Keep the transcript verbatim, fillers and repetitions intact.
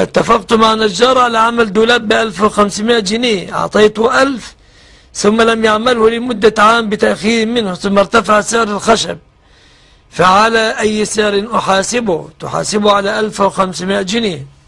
اتفقت مع نجار على عمل دولاب بألف وخمسمائة جنيه، أعطيته ألف ثم لم يعمله لمدة عام بتأخير منه، ثم ارتفع سعر الخشب، فعلى أي سعر أحاسبه؟ تحاسبه على ألف وخمسمائة جنيه.